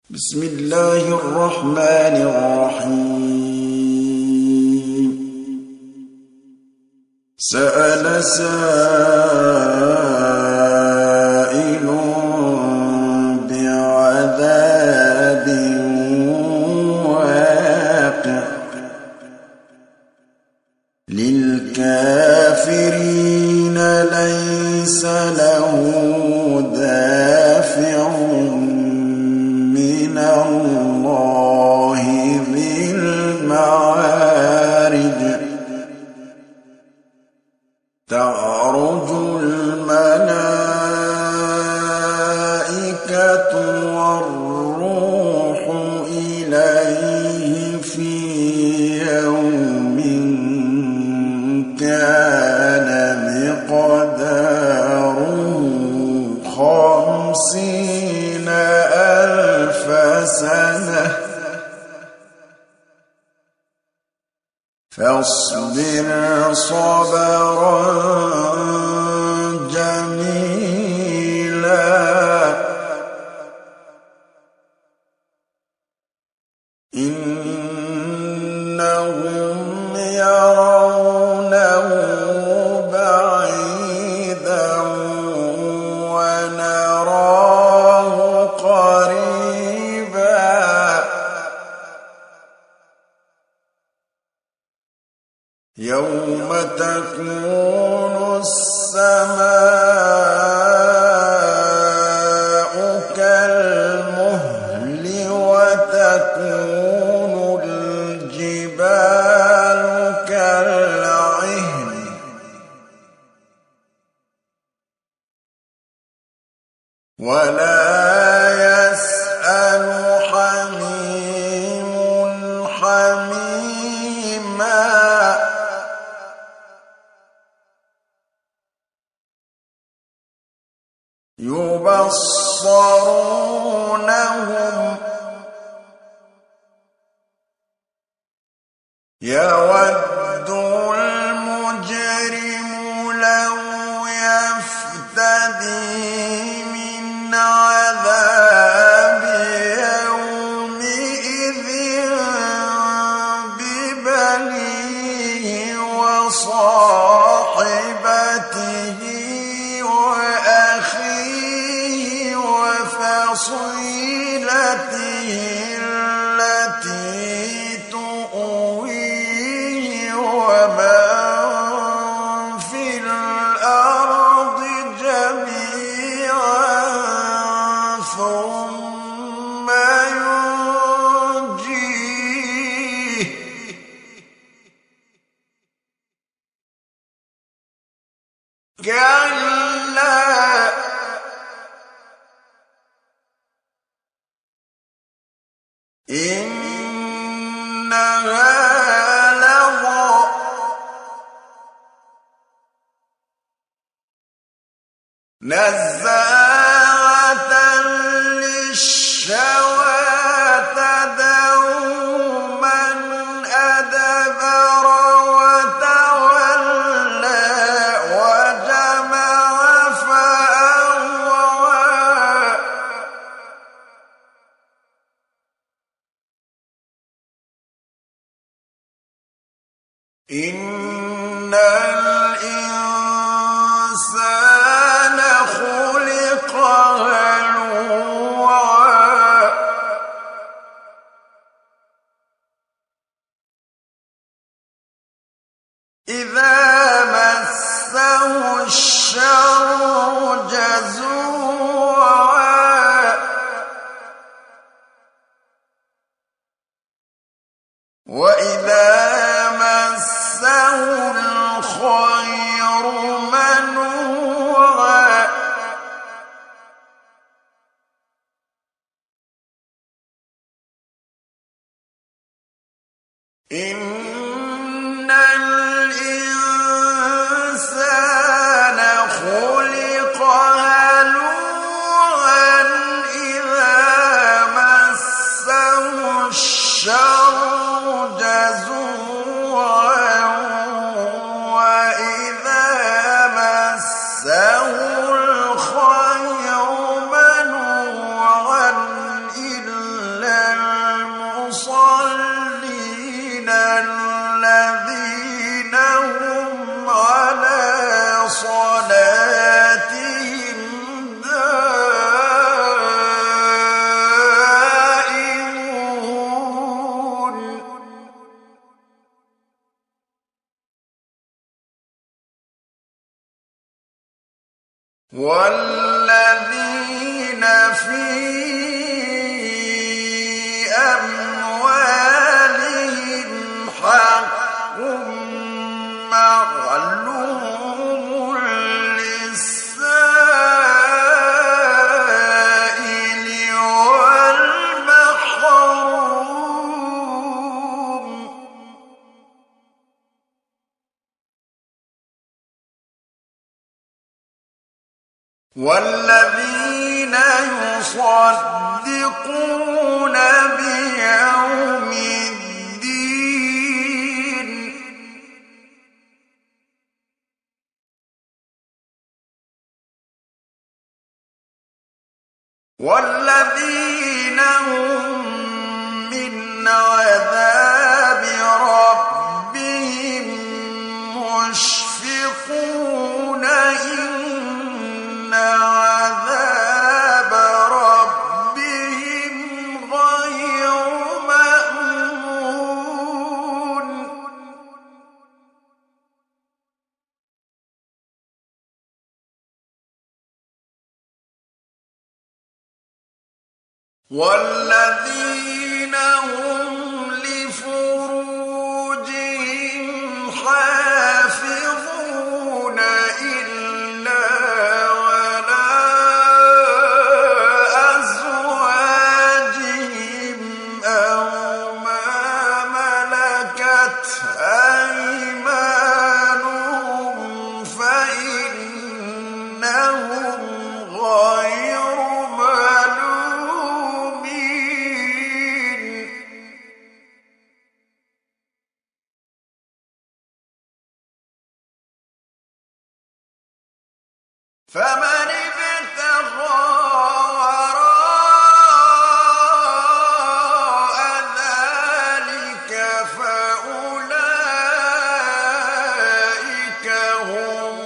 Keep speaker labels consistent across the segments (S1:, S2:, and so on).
S1: بسم الله الرحمن الرحيم سأل سائل بعذاب واقع للكافرين ليس له دافع من الله ذي المعارج تعرج الملائكة والروح إليه في يوم كان مقداره 50,000 سنة فاصبر صبرا جميلا إنهم يرونه بعيدا ونراه قريبا يوم تكون السماء كالمهل وتكون الجبال كالعهن ولا يسأل حميم حميما يبصرونهم يود المجرم لو يفتدي من عذاب يومئذ ببنيه وصاحبته وأخيه وفصيلته التي تؤويه ومن في الأرض جميعا ثم ينجيه كلا إنها لظى نزاعة للشوى تدعو من أدبر وتولى وجمع فأوعى إن الإنسان خلق هلوعا إذا مسه الشر جزوعا وإذا مسه الخير منوعا إن الإنسان خلق هلوعا إذا مسه الشر جزوعا وإذا مسه الخير منوعا إلا والذين في أموالهم حق معلوم للسائل والمحروم والذين يصدقون بيوم الدين والذين هم من عذاب ربهم مشفقون إن عذاب ربهم غير مأمون والذين هم لفروجهم حافظون إلا على أزواجهم أو ما ملكت أيمانهم فإنهم غير ملومين فمن ابتغى وراء ذلك فأولئك هم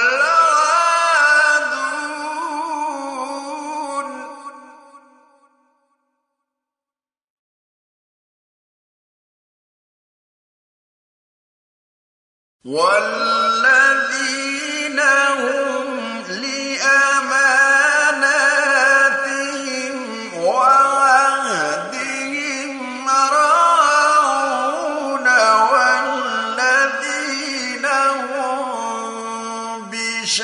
S1: العادون والذين هم لأماناتهم وعهدهم راعون والذين هم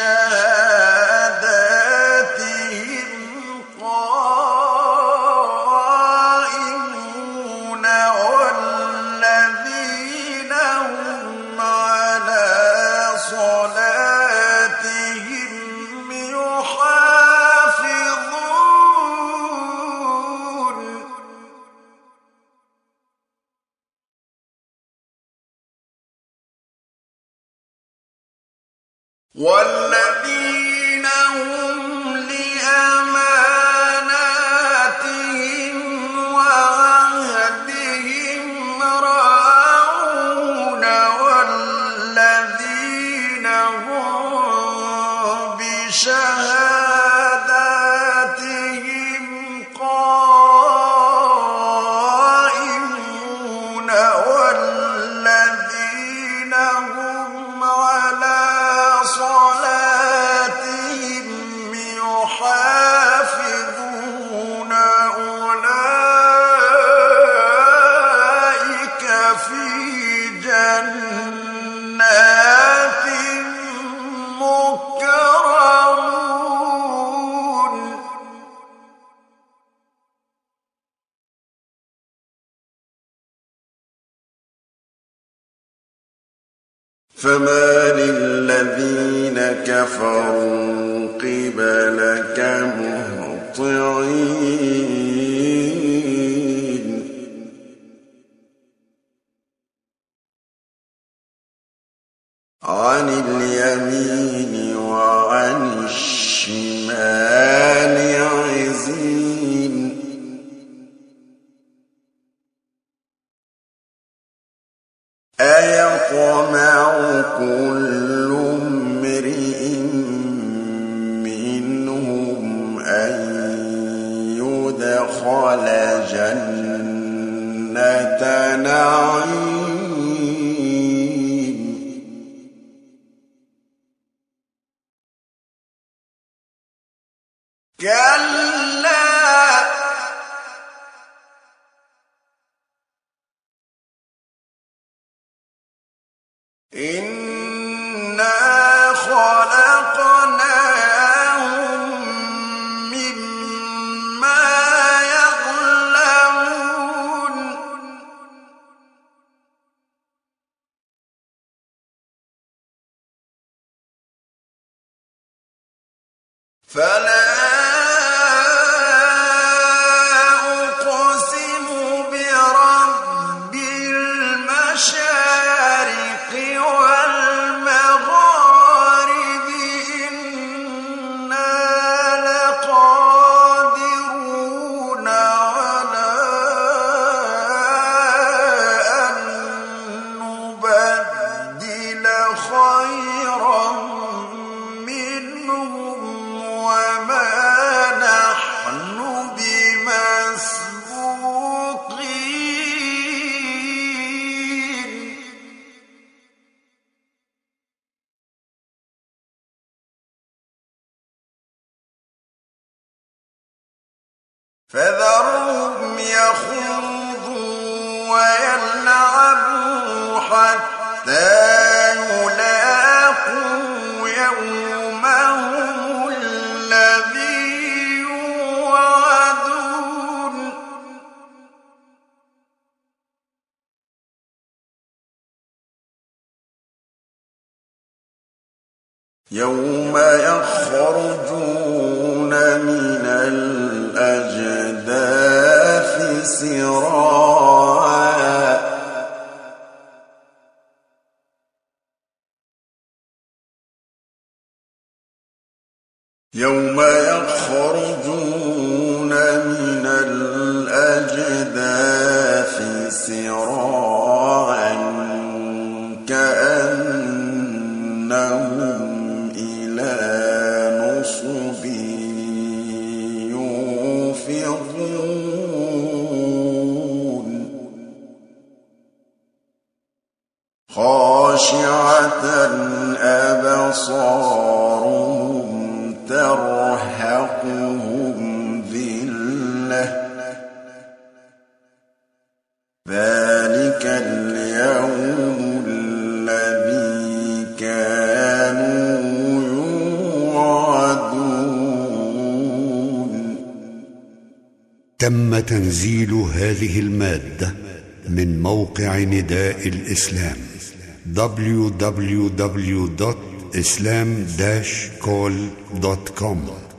S1: بشهاداتهم قائمون والذين هم على صلاتهم يحافظون والذين هم لأماناتهم وعهدهم راعون والذين هم بشهاداتهم قائمون والذين هم على صلاتهم يحافظون أولئك في جنات مكرمون فما للذين كفروا قبلك مهطعين عن اليمين وعن الشمال عزين أيطمع كل امرئ منهم أن يدخل جنة نعيم فلا أقسم برب المشارق والمغارب إنا لقادرون على أن نبدل خيرا منهم وما نحن بمسبوقين فذرهم يخوضوا ويلعبوا حتى يلاقوا يومهم الذي يوعدون يوم يخرجون من الأجداث سراعا يوم يخرجون من الأجداث سراعا كأنهم إلى نصب يوفضون خاشعة أبصارهم ترهقهم ذلة ذلك اليوم الذي كانوا يوعدون.
S2: تم تنزيل هذه المادة من موقع نداء الإسلام www.islam-call.com